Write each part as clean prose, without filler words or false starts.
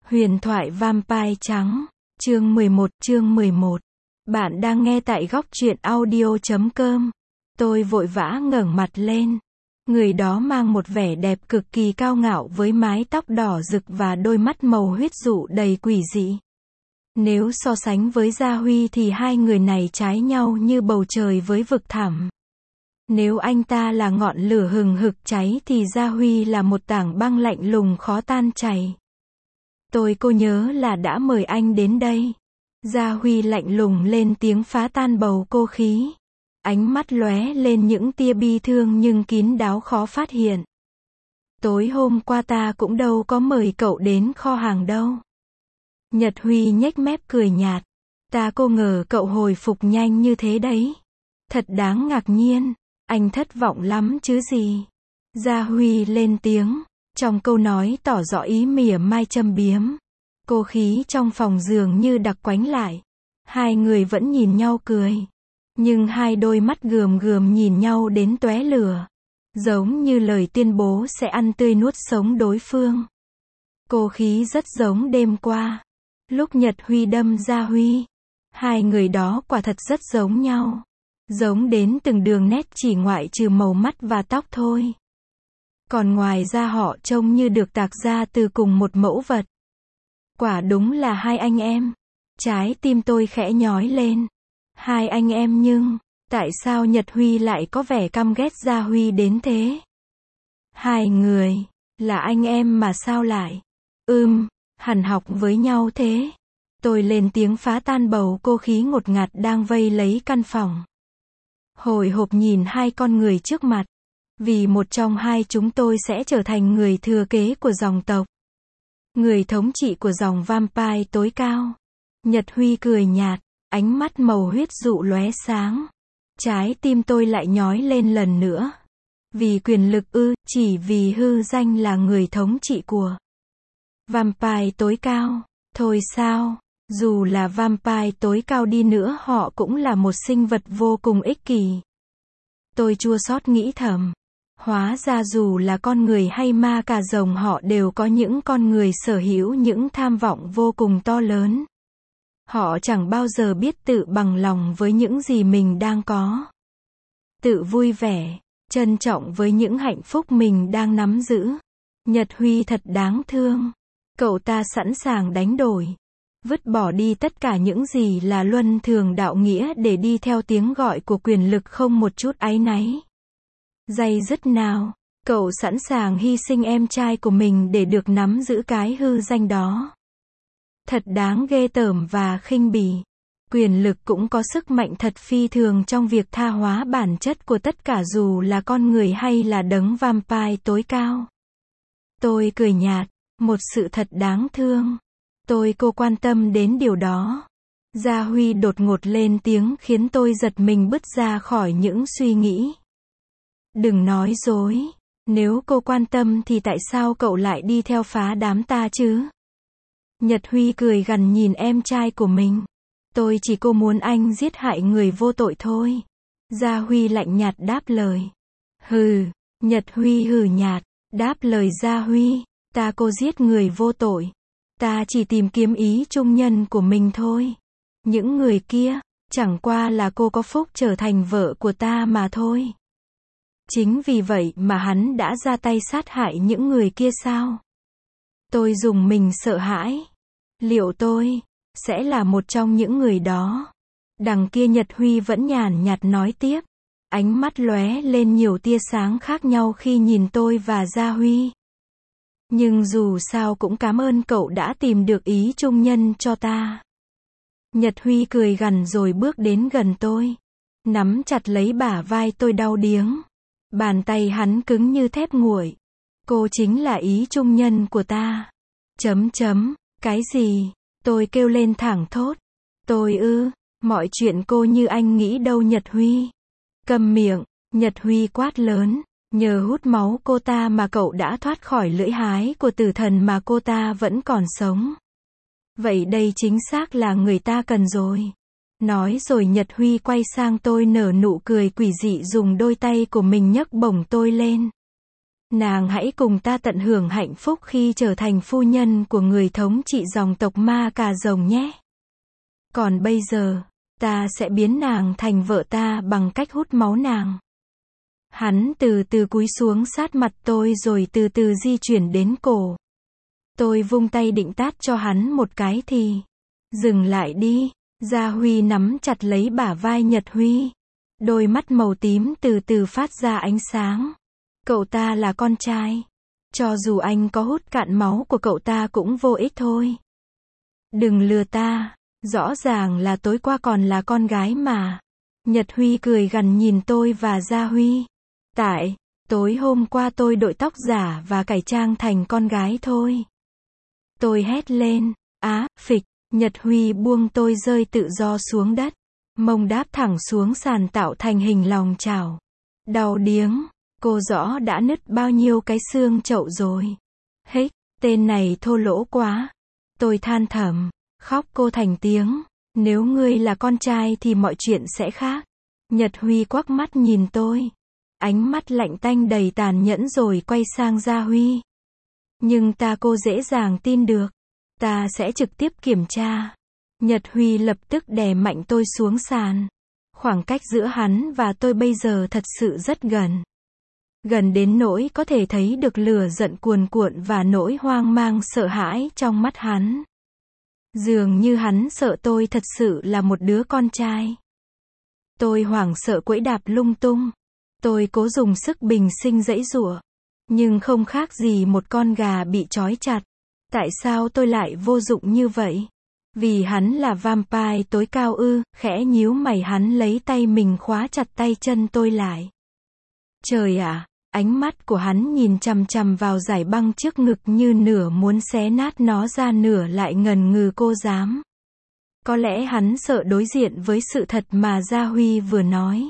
Huyền thoại Vampire trắng, chương 11. Bạn đang nghe tại góc truyện audio.com. Tôi vội vã ngẩng mặt lên. Người đó mang một vẻ đẹp cực kỳ cao ngạo với mái tóc đỏ rực và đôi mắt màu huyết dụ đầy quỷ dị. Nếu so sánh với Gia Huy thì hai người này trái nhau như bầu trời với vực thẳm. Nếu anh ta là ngọn lửa hừng hực cháy thì Gia Huy là một tảng băng lạnh lùng khó tan chảy. Cô nhớ là đã mời anh đến đây. Gia Huy lạnh lùng lên tiếng phá tan bầu cô khí. Ánh mắt lóe lên những tia bi thương nhưng kín đáo khó phát hiện. Tối hôm qua ta cũng đâu có mời cậu đến kho hàng đâu. Nhật Huy nhếch mép cười nhạt. Cô ngờ cậu hồi phục nhanh như thế đấy. Thật đáng ngạc nhiên. Anh thất vọng lắm chứ gì. Gia Huy lên tiếng. Trong câu nói tỏ rõ ý mỉa mai châm biếm. Cô khí trong phòng dường như đặc quánh lại. Hai người vẫn nhìn nhau cười. Nhưng hai đôi mắt gườm gườm nhìn nhau đến tóe lửa. Giống như lời tuyên bố sẽ ăn tươi nuốt sống đối phương. Cô khí rất giống đêm qua. Lúc Nhật Huy đâm Gia Huy. Hai người đó quả thật rất giống nhau. Giống đến từng đường nét chỉ ngoại trừ màu mắt và tóc thôi. Còn ngoài ra họ trông như được tạc ra từ cùng một mẫu vật. Quả đúng là hai anh em. Trái tim tôi khẽ nhói lên. Hai anh em nhưng, tại sao Nhật Huy lại có vẻ căm ghét Gia Huy đến thế? Hai người, là anh em mà sao lại? Hẳn học với nhau thế. Tôi lên tiếng phá tan bầu cô khí ngột ngạt đang vây lấy căn phòng. Hồi hộp nhìn hai con người trước mặt. Vì một trong hai chúng tôi sẽ trở thành người thừa kế của dòng tộc. Người thống trị của dòng vampire tối cao. Nhật Huy cười nhạt, ánh mắt màu huyết dụ lóe sáng. Trái tim tôi lại nhói lên lần nữa. Vì quyền lực chỉ vì hư danh là người thống trị của vampire tối cao. Thôi sao, dù là vampire tối cao đi nữa họ cũng là một sinh vật vô cùng ích kỷ. Tôi chua xót nghĩ thầm. Hóa ra dù là con người hay ma cà rồng họ đều có những con người sở hữu những tham vọng vô cùng to lớn. Họ chẳng bao giờ biết tự bằng lòng với những gì mình đang có. Tự vui vẻ, trân trọng với những hạnh phúc mình đang nắm giữ. Nhật Huy thật đáng thương. Cậu ta sẵn sàng đánh đổi. Vứt bỏ đi tất cả những gì là luân thường đạo nghĩa để đi theo tiếng gọi của quyền lực không một chút áy náy. Day dứt nào, cậu sẵn sàng hy sinh em trai của mình để được nắm giữ cái hư danh đó. Thật đáng ghê tởm và khinh bỉ. Quyền lực cũng có sức mạnh thật phi thường trong việc tha hóa bản chất của tất cả dù là con người hay là đấng vampire tối cao. Tôi cười nhạt, một sự thật đáng thương. Cô quan tâm đến điều đó. Gia Huy đột ngột lên tiếng khiến tôi giật mình bứt ra khỏi những suy nghĩ. Đừng nói dối. Nếu cô quan tâm thì tại sao cậu lại đi theo phá đám ta chứ? Nhật Huy cười gằn nhìn em trai của mình. Tôi chỉ muốn anh giết hại người vô tội thôi. Gia Huy lạnh nhạt đáp lời. Hừ. Nhật Huy hừ nhạt, đáp lời Gia Huy. Cô giết người vô tội. Ta chỉ tìm kiếm ý trung nhân của mình thôi. Những người kia, chẳng qua là cô có phúc trở thành vợ của ta mà thôi. Chính vì vậy mà hắn đã ra tay sát hại những người kia sao? Tôi rùng mình sợ hãi. Liệu tôi sẽ là một trong những người đó? Đằng kia Nhật Huy vẫn nhàn nhạt nói tiếp. Ánh mắt lóe lên nhiều tia sáng khác nhau khi nhìn tôi và Gia Huy. Nhưng dù sao cũng cảm ơn cậu đã tìm được ý trung nhân cho ta. Nhật Huy cười gằn rồi bước đến gần tôi. Nắm chặt lấy bả vai tôi đau điếng. Bàn tay hắn cứng như thép nguội. Cô chính là ý trung nhân của ta. Cái gì? Tôi kêu lên thẳng thốt. Mọi chuyện cô như anh nghĩ đâu Nhật Huy. Câm miệng, Nhật Huy quát lớn. Nhờ hút máu cô ta mà cậu đã thoát khỏi lưỡi hái của tử thần mà cô ta vẫn còn sống. Vậy đây chính xác là người ta cần rồi. Nói rồi Nhật Huy quay sang tôi nở nụ cười quỷ dị dùng đôi tay của mình nhấc bổng tôi lên. Nàng hãy cùng ta tận hưởng hạnh phúc khi trở thành phu nhân của người thống trị dòng tộc Ma Cà Rồng nhé. Còn bây giờ, ta sẽ biến nàng thành vợ ta bằng cách hút máu nàng. Hắn từ từ cúi xuống sát mặt tôi rồi từ từ di chuyển đến cổ. Tôi vung tay định tát cho hắn một cái thì, dừng lại đi. Gia Huy nắm chặt lấy bả vai Nhật Huy. Đôi mắt màu tím từ từ phát ra ánh sáng. Cậu ta là con trai. Cho dù anh có hút cạn máu của cậu ta cũng vô ích thôi. Đừng lừa ta. Rõ ràng là tối qua còn là con gái mà. Nhật Huy cười gằn nhìn tôi và Gia Huy. Tại, tối hôm qua tôi đội tóc giả và cải trang thành con gái thôi. Tôi hét lên. Á, phịch. Nhật Huy buông tôi rơi tự do xuống đất. Mông đáp thẳng xuống sàn tạo thành hình lòng chảo. Đau điếng. Cô rõ đã nứt bao nhiêu cái xương chậu rồi. Hếch, tên này thô lỗ quá. Tôi than thầm. Khóc cô thành tiếng. Nếu ngươi là con trai thì mọi chuyện sẽ khác. Nhật Huy quắc mắt nhìn tôi. Ánh mắt lạnh tanh đầy tàn nhẫn rồi quay sang Gia Huy. Nhưng ta cô dễ dàng tin được. Ta sẽ trực tiếp kiểm tra. Nhật Huy lập tức đè mạnh tôi xuống sàn. Khoảng cách giữa hắn và tôi bây giờ thật sự rất gần. Gần đến nỗi có thể thấy được lửa giận cuồn cuộn và nỗi hoang mang sợ hãi trong mắt hắn. Dường như hắn sợ tôi thật sự là một đứa con trai. Tôi hoảng sợ quẫy đạp lung tung. Tôi cố dùng sức bình sinh giãy giụa. Nhưng không khác gì một con gà bị trói chặt. Tại sao tôi lại vô dụng như vậy? Vì hắn là vampire tối cao ư? Khẽ nhíu mày hắn lấy tay mình khóa chặt tay chân tôi lại. Trời ạ! Ánh mắt của hắn nhìn chằm chằm vào dải băng trước ngực như nửa muốn xé nát nó ra nửa lại ngần ngừ cô dám. Có lẽ hắn sợ đối diện với sự thật mà Gia Huy vừa nói.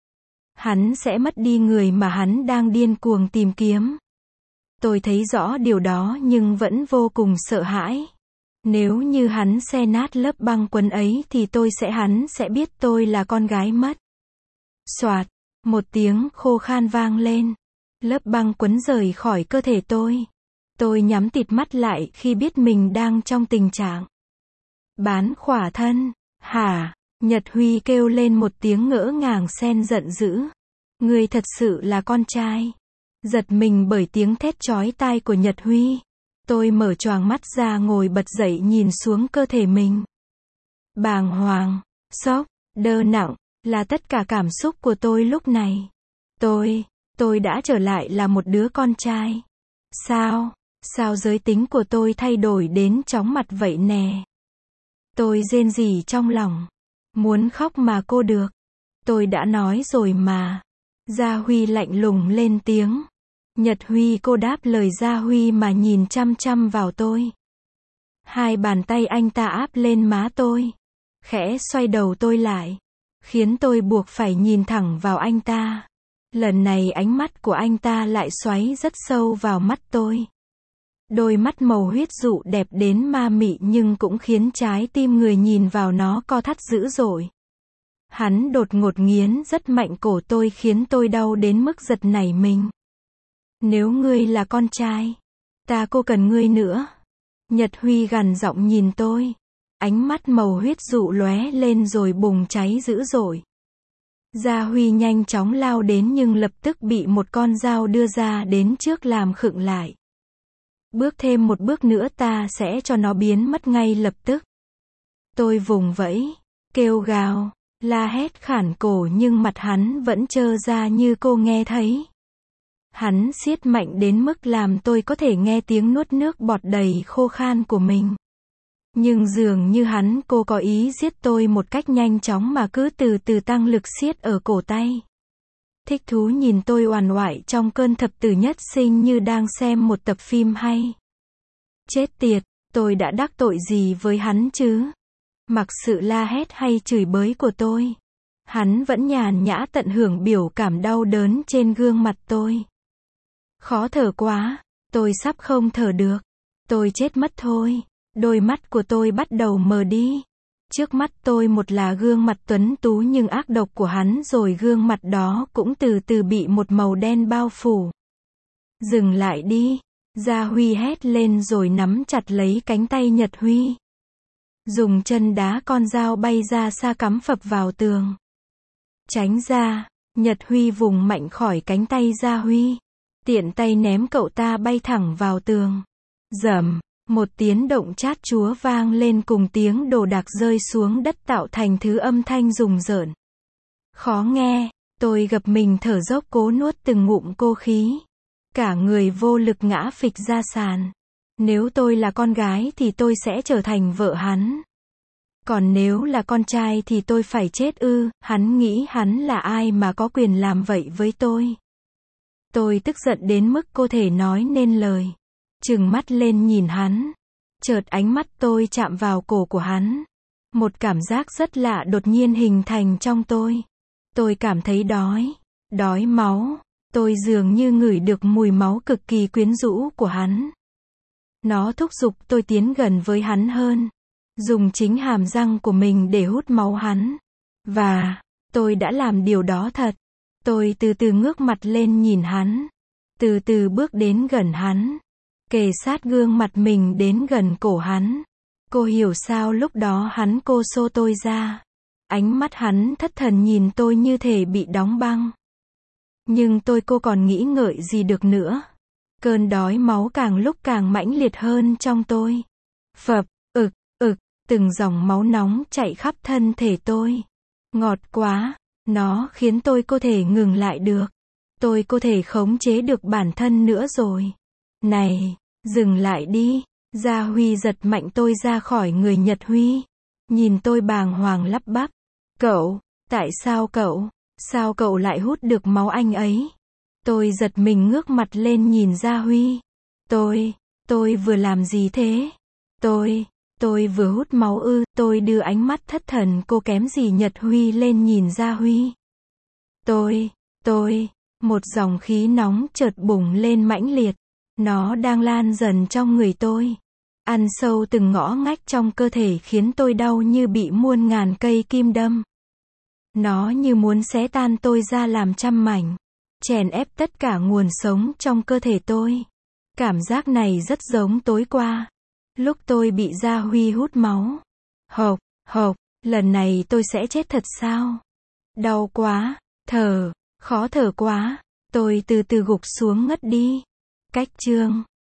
Hắn sẽ mất đi người mà hắn đang điên cuồng tìm kiếm. Tôi thấy rõ điều đó nhưng vẫn vô cùng sợ hãi. Nếu như hắn xé nát lớp băng quấn ấy thì hắn sẽ biết tôi là con gái mất. Xoạt, một tiếng khô khan vang lên. Lớp băng quấn rời khỏi cơ thể tôi. Tôi nhắm tịt mắt lại khi biết mình đang trong tình trạng bán khỏa thân. Hả? Nhật Huy kêu lên một tiếng ngỡ ngàng xen giận dữ. Ngươi thật sự là con trai. Giật mình bởi tiếng thét chói tai của Nhật Huy. Tôi mở choàng mắt ra ngồi bật dậy nhìn xuống cơ thể mình. Bàng hoàng, sốc, đơ nặng, là tất cả cảm xúc của tôi lúc này. Tôi đã trở lại là một đứa con trai. Sao giới tính của tôi thay đổi đến chóng mặt vậy nè? Tôi rên rỉ trong lòng. Muốn khóc mà cô được. Tôi đã nói rồi mà. Gia Huy lạnh lùng lên tiếng. Nhật Huy cô đáp lời Gia Huy mà nhìn chăm chăm vào tôi. Hai bàn tay anh ta áp lên má tôi. Khẽ xoay đầu tôi lại. Khiến tôi buộc phải nhìn thẳng vào anh ta. Lần này ánh mắt của anh ta lại xoáy rất sâu vào mắt tôi. Đôi mắt màu huyết dụ đẹp đến ma mị nhưng cũng khiến trái tim người nhìn vào nó co thắt dữ dội. Hắn đột ngột nghiến rất mạnh cổ tôi khiến tôi đau đến mức giật nảy mình. Nếu ngươi là con trai, ta cô cần ngươi nữa. Nhật Huy gằn giọng nhìn tôi. Ánh mắt màu huyết dụ lóe lên rồi bùng cháy dữ dội. Gia Huy nhanh chóng lao đến nhưng lập tức bị một con dao đưa ra đến trước làm khựng lại. Bước thêm một bước nữa ta sẽ cho nó biến mất ngay lập tức. Tôi vùng vẫy, kêu gào, la hét khản cổ nhưng mặt hắn vẫn trơ ra như cô nghe thấy. Hắn siết mạnh đến mức làm tôi có thể nghe tiếng nuốt nước bọt đầy khô khan của mình. Nhưng dường như hắn cô có ý giết tôi một cách nhanh chóng mà cứ từ từ tăng lực siết ở cổ tay. Thích thú nhìn tôi uằn oại trong cơn thập tử nhất sinh như đang xem một tập phim hay. Chết tiệt, tôi đã đắc tội gì với hắn chứ? Mặc sự la hét hay chửi bới của tôi, hắn vẫn nhàn nhã tận hưởng biểu cảm đau đớn trên gương mặt tôi. Khó thở quá, tôi sắp không thở được. Tôi chết mất thôi. Đôi mắt của tôi bắt đầu mờ đi. Trước mắt tôi một là gương mặt tuấn tú nhưng ác độc của hắn rồi gương mặt đó cũng từ từ bị một màu đen bao phủ. Dừng lại đi. Gia Huy hét lên rồi nắm chặt lấy cánh tay Nhật Huy. Dùng chân đá con dao bay ra xa cắm phập vào tường. Tránh ra. Nhật Huy vùng mạnh khỏi cánh tay Gia Huy. Tiện tay ném cậu ta bay thẳng vào tường. Rầm. Một tiếng động chát chúa vang lên cùng tiếng đồ đạc rơi xuống đất tạo thành thứ âm thanh rùng rợn. Khó nghe. Tôi gập mình thở dốc cố nuốt từng ngụm cô khí. Cả người vô lực ngã phịch ra sàn. Nếu tôi là con gái thì tôi sẽ trở thành vợ hắn. Còn nếu là con trai thì tôi phải chết ư, hắn nghĩ hắn là ai mà có quyền làm vậy với tôi. Tôi tức giận đến mức cô thể nói nên lời. Trừng mắt lên nhìn hắn. Chợt ánh mắt tôi chạm vào cổ của hắn. Một cảm giác rất lạ đột nhiên hình thành trong tôi. Tôi cảm thấy đói. Đói máu. Tôi dường như ngửi được mùi máu cực kỳ quyến rũ của hắn. Nó thúc giục tôi tiến gần với hắn hơn. Dùng chính hàm răng của mình để hút máu hắn. Và, tôi đã làm điều đó thật. Tôi từ từ ngước mặt lên nhìn hắn. Từ từ bước đến gần hắn. Kề sát gương mặt mình đến gần cổ hắn. Cô hiểu sao lúc đó hắn cô xô tôi ra. Ánh mắt hắn thất thần nhìn tôi như thể bị đóng băng. Nhưng cô còn nghĩ ngợi gì được nữa. Cơn đói máu càng lúc càng mãnh liệt hơn trong tôi. Phập, từng dòng máu nóng chạy khắp thân thể tôi. Ngọt quá. Nó khiến tôi có thể ngừng lại được. Tôi có thể khống chế được bản thân nữa rồi. Này, dừng lại đi. Gia Huy giật mạnh tôi ra khỏi người Nhật Huy. Nhìn tôi bàng hoàng lắp bắp. Cậu, tại sao cậu? Sao cậu lại hút được máu anh ấy? Tôi giật mình ngước mặt lên nhìn Gia Huy. Tôi vừa làm gì thế? Tôi vừa hút máu ư? Tôi đưa ánh mắt thất thần cô kém gì Nhật Huy lên nhìn Gia Huy. Một dòng khí nóng chợt bùng lên mãnh liệt. Nó đang lan dần trong người tôi. Ăn sâu từng ngõ ngách trong cơ thể khiến tôi đau như bị muôn ngàn cây kim đâm. Nó như muốn xé tan tôi ra làm trăm mảnh. Chèn ép tất cả nguồn sống trong cơ thể tôi. Cảm giác này rất giống tối qua. Lúc tôi bị Gia Huy hút máu. Hộc, lần này tôi sẽ chết thật sao? Đau quá, khó thở quá. Tôi từ từ gục xuống ngất đi. Cách chương